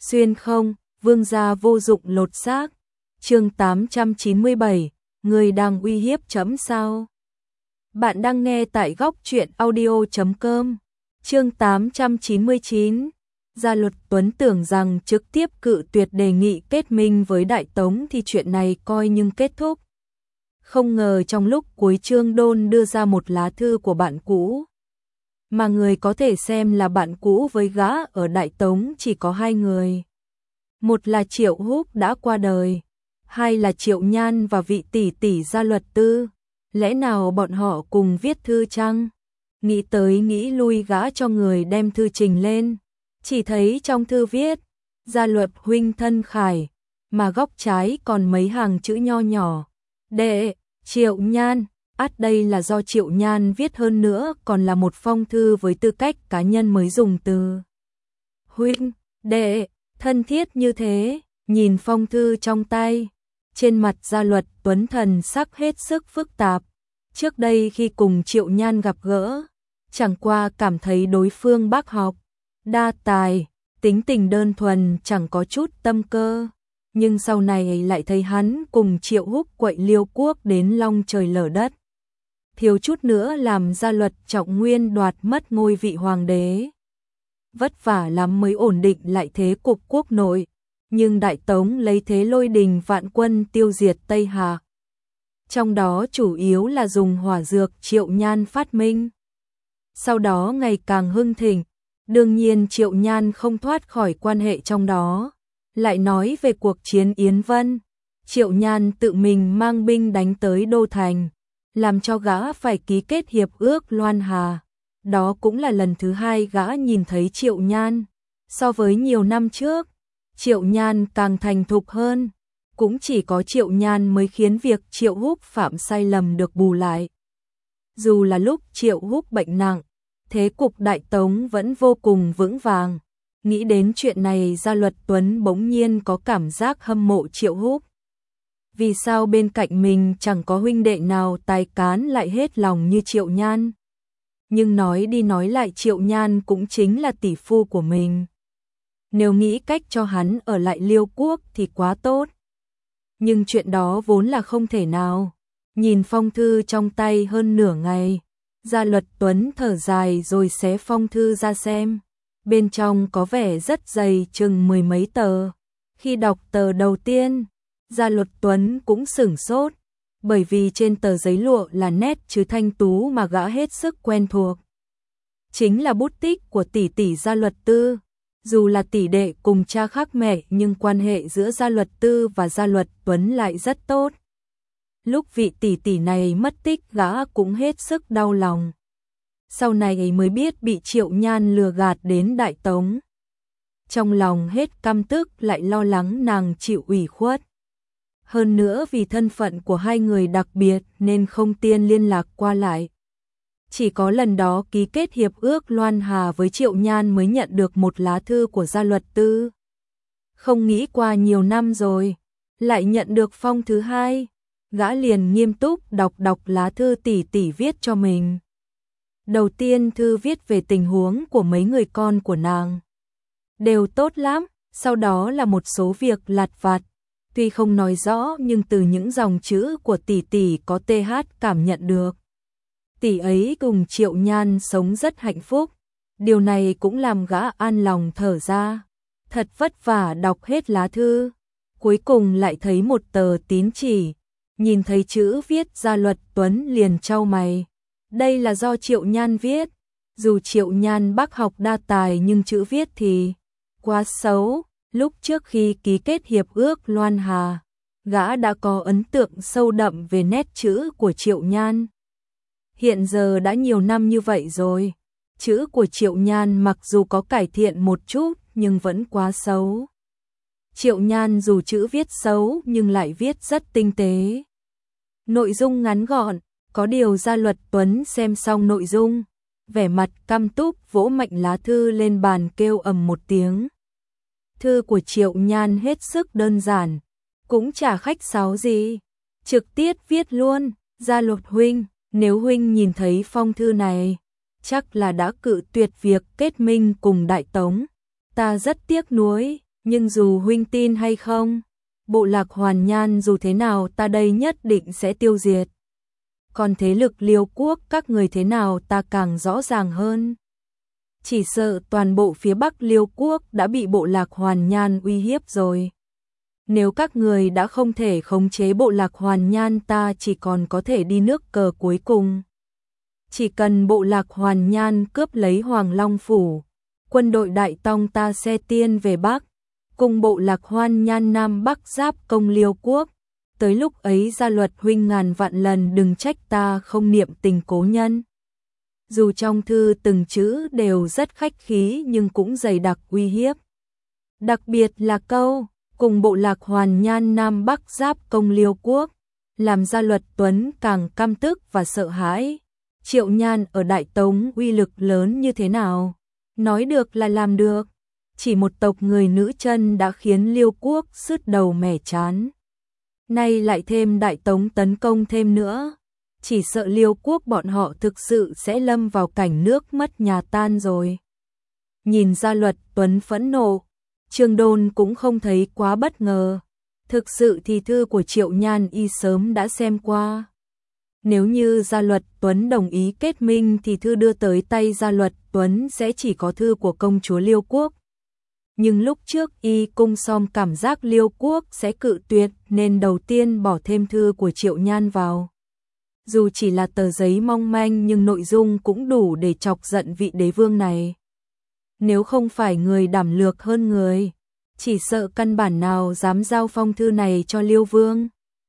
Xuyên không, vương gia vô dụng lột xác. Chương 897, người đang uy hiếp chấm sao? Bạn đang nghe tại góc truyện audio.com. Chương 899. Gia Luật Tuấn tưởng rằng trực tiếp cự tuyệt đề nghị kết minh với Đại Tống thì chuyện này coi như kết thúc. Không ngờ trong lúc cuối chương Đôn đưa ra một lá thư của bạn cũ. Mà người có thể xem là bạn cũ với gã ở Đại Tống chỉ có hai người. Một là Triệu Húc đã qua đời, hai là Triệu Nhan và vị tỷ tỷ Gia Luật Tư. Lẽ nào bọn họ cùng viết thư chăng? Nghĩ tới nghĩ lui gã cho người đem thư trình lên. Chỉ thấy trong thư viết, Gia Luật huynh thân khải, mà góc trái còn mấy hàng chữ nho nhỏ. Đệ, Triệu Nhan, ắt đây là do Triệu Nhan viết, hơn nữa còn là một phong thư với tư cách cá nhân mới dùng từ huynh, đệ, thân thiết như thế. Nhìn phong thư trong tay, trên mặt Gia Luật Tuấn thần sắc hết sức phức tạp. Trước đây khi cùng Triệu Nhan gặp gỡ, chẳng qua cảm thấy đối phương bác học, đa tài, tính tình đơn thuần, chẳng có chút tâm cơ. Nhưng sau này lại thấy hắn cùng Triệu Húc quậy Liêu quốc đến long trời lở đất. Thiếu chút nữa làm Gia Luật Trọng Nguyên đoạt mất ngôi vị hoàng đế. Vất vả lắm mới ổn định lại thế cục quốc nội. Nhưng Đại Tống lấy thế lôi đình vạn quân tiêu diệt Tây Hà. Trong đó chủ yếu là dùng hỏa dược Triệu Nhan phát minh. Sau đó ngày càng hưng thịnh, đương nhiên Triệu Nhan không thoát khỏi quan hệ trong đó. Lại nói về cuộc chiến Yến Vân, Triệu Nhan tự mình mang binh đánh tới Đô Thành, làm cho gã phải ký kết hiệp ước Loan Hà. Đó cũng là lần thứ hai gã nhìn thấy Triệu Nhan. So với nhiều năm trước, Triệu Nhan càng thành thục hơn. Cũng chỉ có Triệu Nhan mới khiến việc Triệu Húc phạm sai lầm được bù lại. Dù là lúc Triệu Húc bệnh nặng, thế cục Đại Tống vẫn vô cùng vững vàng. Nghĩ đến chuyện này, Gia Luật Tuấn bỗng nhiên có cảm giác hâm mộ Triệu Húc. Vì sao bên cạnh mình chẳng có huynh đệ nào tài cán lại hết lòng như Triệu Nhan? Nhưng nói đi nói lại, Triệu Nhan cũng chính là tỷ phu của mình. Nếu nghĩ cách cho hắn ở lại Liêu quốc thì quá tốt. Nhưng chuyện đó vốn là không thể nào. Nhìn phong thư trong tay hơn nửa ngày, Gia Luật Tuấn thở dài rồi xé phong thư ra xem. Bên trong có vẻ rất dày, chừng mười mấy tờ. Khi đọc tờ đầu tiên, Gia Luật Tuấn cũng sửng sốt, bởi vì trên tờ giấy lụa là nét chữ thanh tú mà gã hết sức quen thuộc. Chính là bút tích của tỷ tỷ Gia Luật Tư. Dù là tỷ đệ cùng cha khác mẹ nhưng quan hệ giữa Gia Luật Tư và Gia Luật Tuấn lại rất tốt. Lúc vị tỷ tỷ này mất tích, gã cũng hết sức đau lòng. Sau này mới biết bị Triệu Nhan lừa gạt đến Đại Tống. Trong lòng hết căm tức lại lo lắng nàng chịu ủy khuất. Hơn nữa vì thân phận của hai người đặc biệt nên không tiện liên lạc qua lại. Chỉ có lần đó ký kết hiệp ước Loan Hà với Triệu Nhan mới nhận được một lá thư của Gia Luật Tư. Không nghĩ qua nhiều năm rồi, lại nhận được phong thứ hai. Gã liền nghiêm túc đọc lá thư tỷ tỷ viết cho mình. Đầu tiên thư viết về tình huống của mấy người con của nàng. Đều tốt lắm, sau đó là một số việc lặt vặt. Tuy không nói rõ nhưng từ những dòng chữ của tỷ tỷ có TH cảm nhận được. Tỷ ấy cùng Triệu Nhan sống rất hạnh phúc. Điều này cũng làm gã an lòng thở ra. Thật vất vả đọc hết lá thư. Cuối cùng lại thấy một tờ tín chỉ. Nhìn thấy chữ viết Gia Luật Tuấn liền chau mày. Đây là do Triệu Nhan viết. Dù Triệu Nhan bác học đa tài nhưng chữ viết thì quá xấu. Lúc trước khi ký kết hiệp ước Loan Hà, gã đã có ấn tượng sâu đậm về nét chữ của Triệu Nhan. Hiện giờ đã nhiều năm như vậy rồi, chữ của Triệu Nhan mặc dù có cải thiện một chút nhưng vẫn quá xấu. Triệu Nhan dù chữ viết xấu nhưng lại viết rất tinh tế. Nội dung ngắn gọn, có điều Gia Luật Tuấn xem xong nội dung, vẻ mặt căm túc vỗ mạnh lá thư lên bàn kêu ầm một tiếng. Thư của Triệu Nhan hết sức đơn giản, cũng chả khách sáo gì, trực tiếp viết luôn: Gia Luật huynh, nếu huynh nhìn thấy phong thư này, chắc là đã cự tuyệt việc kết minh cùng Đại Tống. Ta rất tiếc nuối, Nhưng dù huynh tin hay không, bộ lạc Hoàn Nhan dù thế nào ta đây nhất định sẽ tiêu diệt. Còn thế lực Liêu quốc các người thế nào ta càng rõ ràng hơn. Chỉ sợ toàn bộ phía Bắc Liêu quốc đã bị bộ lạc Hoàn Nhan uy hiếp rồi. Nếu các người đã không thể khống chế bộ lạc Hoàn Nhan, ta chỉ còn có thể đi nước cờ cuối cùng. Chỉ cần bộ lạc Hoàn Nhan cướp lấy Hoàng Long Phủ, quân đội Đại Tông ta sẽ tiên về Bắc, cùng bộ lạc Hoàn Nhan Nam Bắc giáp công Liêu quốc. Tới lúc ấy Gia Luật huynh ngàn vạn lần đừng trách ta không niệm tình cố nhân. Dù trong thư từng chữ đều rất khách khí nhưng cũng dày đặc uy hiếp. Đặc biệt là câu cùng bộ lạc Hoàn Nhan Nam Bắc giáp công Liêu quốc, làm Gia Luật Tuấn càng căm tức và sợ hãi. Triệu Nhan ở Đại Tống uy lực lớn như thế nào? Nói được là làm được. Chỉ một tộc người nữ chân đã khiến Liêu quốc sứt đầu mẻ chán. Nay lại thêm Đại Tống tấn công thêm nữa. Chỉ sợ Liêu quốc bọn họ thực sự sẽ lâm vào cảnh nước mất nhà tan rồi. Nhìn Gia Luật Tuấn phẫn nộ, Trương Đôn cũng không thấy quá bất ngờ. Thực sự thì thư của Triệu Nhan y sớm đã xem qua. Nếu như Gia Luật Tuấn đồng ý kết minh thì thư đưa tới tay Gia Luật Tuấn sẽ chỉ có thư của công chúa Liêu quốc. Nhưng lúc trước y cung som cảm giác Liêu quốc sẽ cự tuyệt nên đầu tiên bỏ thêm thư của Triệu Nhan vào. Dù chỉ là tờ giấy mong manh nhưng nội dung cũng đủ để chọc giận vị đế vương này. Nếu không phải người đảm lược hơn người, chỉ sợ căn bản nào dám giao phong thư này cho Liêu vương.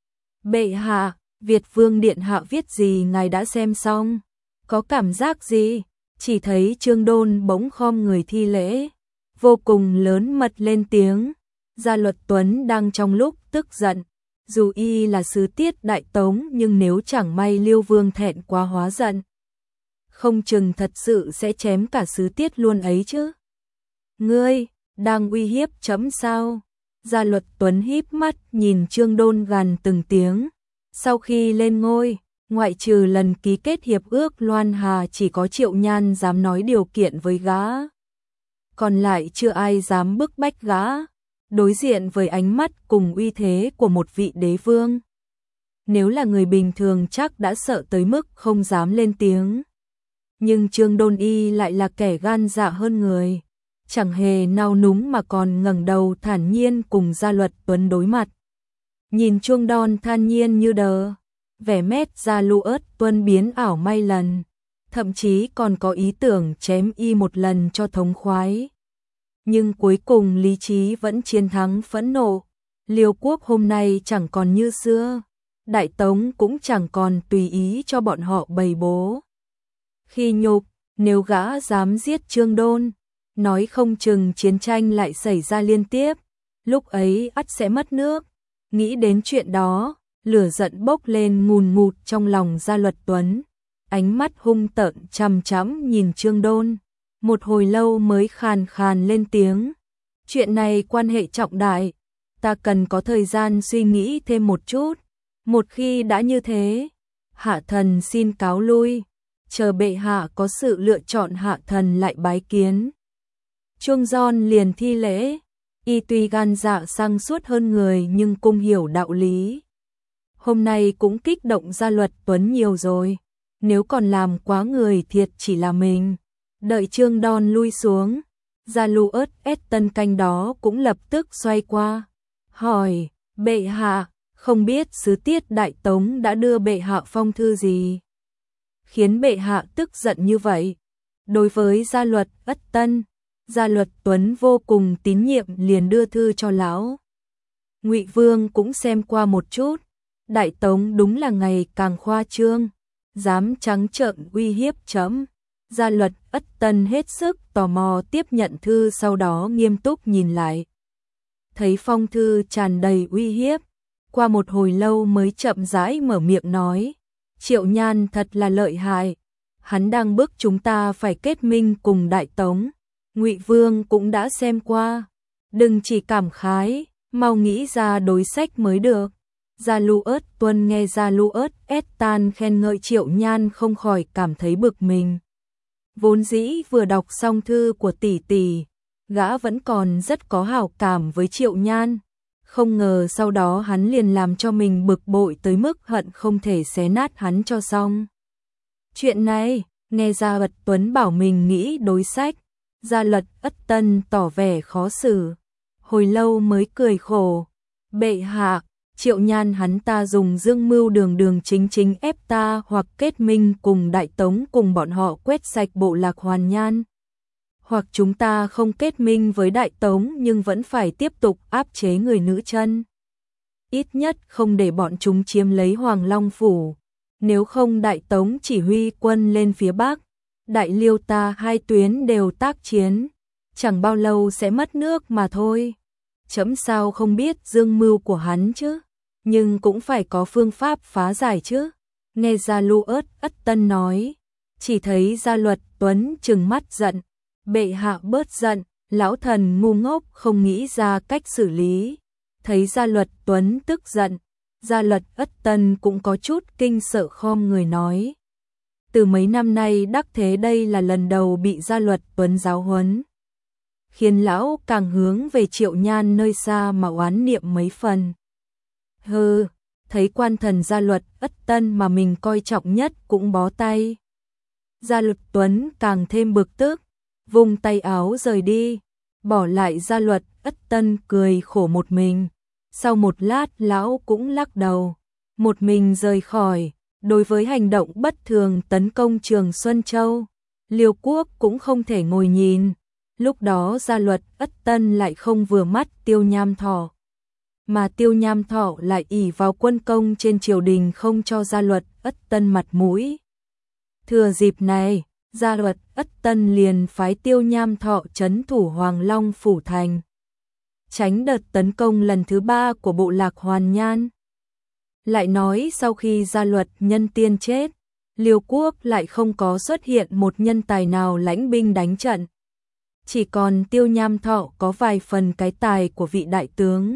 Bệ hạ, Việt vương điện hạ viết gì ngài đã xem xong? Có cảm giác gì? Chỉ thấy Trương Đôn bỗng khom người thi lễ, vô cùng lớn mật lên tiếng. Gia Luật Tuấn đang trong lúc tức giận. Dù y là sứ tiết Đại Tống nhưng nếu chẳng may Liêu vương thẹn quá hóa giận, không chừng thật sự sẽ chém cả sứ tiết luôn ấy chứ. Ngươi, đang uy hiếp chấm sao? Gia Luật Tuấn híp mắt nhìn Trương Đôn gằn từng tiếng. Sau khi lên ngôi, ngoại trừ lần ký kết hiệp ước Loan Hà chỉ có Triệu Nhan dám nói điều kiện với gã. Còn lại chưa ai dám bức bách gã. Đối diện với ánh mắt cùng uy thế của một vị đế vương. Nếu là người bình thường chắc đã sợ tới mức không dám lên tiếng. Nhưng Trương Đôn y lại là kẻ gan dạ hơn người. Chẳng hề nao núng mà còn ngẩng đầu thản nhiên cùng Gia Luật Tuấn đối mặt. Nhìn Trương Đôn than nhiên như đờ. Vẻ mét Gia Lụ ớt Tuân biến ảo may lần. Thậm chí còn có ý tưởng chém y một lần cho thống khoái. Nhưng cuối cùng lý trí vẫn chiến thắng phẫn nộ. Liêu quốc hôm nay chẳng còn như xưa. Đại Tống cũng chẳng còn tùy ý cho bọn họ bày bố. Khi nhục, nếu gã dám giết Trương Đôn, nói không chừng chiến tranh lại xảy ra liên tiếp. Lúc ấy ắt sẽ mất nước. Nghĩ đến chuyện đó, lửa giận bốc lên ngùn ngụt trong lòng Gia Luật Tuấn. Ánh mắt hung tợn chằm chằm nhìn Trương Đôn. Một hồi lâu mới khàn khàn lên tiếng. Chuyện này quan hệ trọng đại. Ta cần có thời gian suy nghĩ thêm một chút. Một khi đã như thế, hạ thần xin cáo lui. Chờ bệ hạ có sự lựa chọn hạ thần lại bái kiến. Chuông Giòn liền thi lễ. Y tuy gan dạ sang suốt hơn người nhưng cũng hiểu đạo lý. Hôm nay cũng kích động Gia Luật Tuấn nhiều rồi. Nếu còn làm quá người thiệt chỉ là mình. Đợi Trương Đôn lui xuống, Gia Lụ ớt tân canh đó cũng lập tức xoay qua. Hỏi, bệ hạ, không biết sứ tiết Đại Tống đã đưa bệ hạ phong thư gì? Khiến bệ hạ tức giận như vậy. Đối với Gia Luật Tân, Gia Luật Tuấn vô cùng tín nhiệm liền đưa thư cho lão. Ngụy Vương cũng xem qua một chút. Đại Tống đúng là ngày càng khoa trương, dám trắng trợn uy hiếp chấm. Gia Luật Tân hết sức tò mò tiếp nhận thư, sau đó nghiêm túc nhìn lại. Thấy phong thư tràn đầy uy hiếp, qua một hồi lâu mới chậm rãi mở miệng nói. Triệu Nhan thật là lợi hại, hắn đang bức chúng ta phải kết minh cùng Đại Tống. Ngụy Vương cũng đã xem qua, đừng chỉ cảm khái, mau nghĩ ra đối sách mới được. Gia Lụ Tuân nghe Gia Lụ Tan khen ngợi Triệu Nhan không khỏi cảm thấy bực mình. Vốn dĩ vừa đọc xong thư của tỷ tỷ, gã vẫn còn rất có hảo cảm với Triệu Nhan. Không ngờ sau đó hắn liền làm cho mình bực bội tới mức hận không thể xé nát hắn cho xong. Chuyện này, nghe Gia Luật Tuấn bảo mình nghĩ đối sách, Gia Luật Ất Tân tỏ vẻ khó xử. Hồi lâu mới cười khổ. Bệ hạ, Triệu Nhan hắn ta dùng dương mưu đường đường chính chính ép ta hoặc kết minh cùng Đại Tống cùng bọn họ quét sạch bộ lạc Hoàn Nhan. Hoặc chúng ta không kết minh với Đại Tống nhưng vẫn phải tiếp tục áp chế người nữ chân. Ít nhất không để bọn chúng chiếm lấy Hoàng Long Phủ. Nếu không Đại Tống chỉ huy quân lên phía Bắc, Đại Liêu ta hai tuyến đều tác chiến. Chẳng bao lâu sẽ mất nước mà thôi. Chấm sao không biết dương mưu của hắn chứ, nhưng cũng phải có phương pháp phá giải chứ. Nghe Gia Luật Ất Tân nói, chỉ thấy Gia Luật Tuấn trừng mắt giận. Bệ hạ bớt giận, lão thần ngu ngốc không nghĩ ra cách xử lý. Thấy Gia Luật Tuấn tức giận, Gia Luật Ất Tân cũng có chút kinh sợ khom người nói. Từ mấy năm nay đắc thế đây là lần đầu bị Gia Luật Tuấn giáo huấn, khiến lão càng hướng về Triệu Nhan nơi xa mà oán niệm mấy phần. Hừ, thấy quan thần Gia Luật Ất Tân mà mình coi trọng nhất cũng bó tay. Gia Luật Tuấn càng thêm bực tức, vung tay áo rời đi, bỏ lại Gia Luật Ất Tân cười khổ một mình. Sau một lát lão cũng lắc đầu, một mình rời khỏi. Đối với hành động bất thường tấn công Trường Xuân Châu, Liêu Quốc cũng không thể ngồi nhìn. Lúc đó Gia Luật Ất Tân lại không vừa mắt Tiêu Nham Thọ, mà Tiêu Nham Thọ lại ỷ vào quân công trên triều đình không cho Gia Luật Ất Tân mặt mũi. Thừa dịp này, Gia Luật Ất Tân liền phái Tiêu Nham Thọ trấn thủ Hoàng Long Phủ thành, tránh đợt tấn công lần thứ 3 của bộ lạc Hoàn Nhan. Lại nói sau khi Gia Luật Nhân Tiên chết, Liêu Quốc lại không có xuất hiện một nhân tài nào lãnh binh đánh trận. Chỉ còn Tiêu Nham Thọ có vài phần cái tài của vị đại tướng.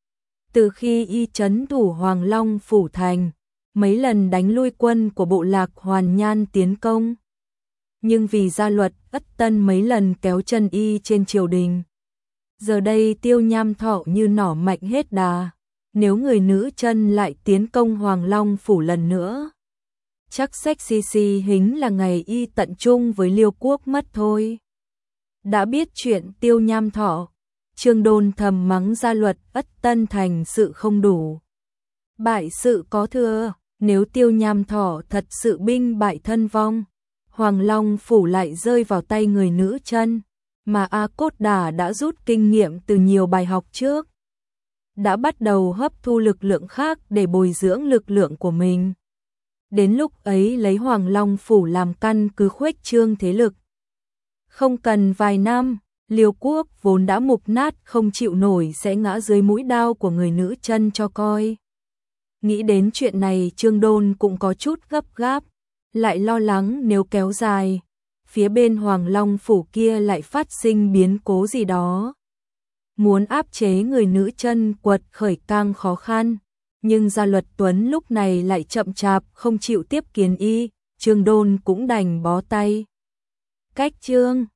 Từ khi y trấn thủ Hoàng Long Phủ thành, mấy lần đánh lui quân của bộ lạc Hoàn Nhan tiến công. Nhưng vì Gia Luật Ất Tân mấy lần kéo chân y trên triều đình, giờ đây Tiêu Nham Thọ như nỏ mạnh hết đà. Nếu người nữ chân lại tiến công Hoàng Long Phủ lần nữa, chắc sexy hính là ngày y tận chung với Liêu Quốc mất thôi. Đã biết chuyện Tiêu Nham Thọ, Trương Đôn thầm mắng Gia Luật Ất Tân thành sự không đủ, bại sự có thừa. Nếu Tiêu Nham Thọ thật sự binh bại thân vong, Hoàng Long Phủ lại rơi vào tay người nữ chân, mà A Cốt Đà đã rút kinh nghiệm từ nhiều bài học trước, đã bắt đầu hấp thu lực lượng khác để bồi dưỡng lực lượng của mình. Đến lúc ấy lấy Hoàng Long Phủ làm căn cứ khuếch trương thế lực. Không cần vài năm, Liêu Quốc vốn đã mục nát không chịu nổi sẽ ngã dưới mũi đao của người nữ chân cho coi. Nghĩ đến chuyện này Trương Đôn cũng có chút gấp gáp, lại lo lắng nếu kéo dài, phía bên Hoàng Long Phủ kia lại phát sinh biến cố gì đó. Muốn áp chế người nữ chân quật khởi càng khó khăn, nhưng Gia Luật Tuấn lúc này lại chậm chạp không chịu tiếp kiến y, Trương Đôn cũng đành bó tay. Cách chương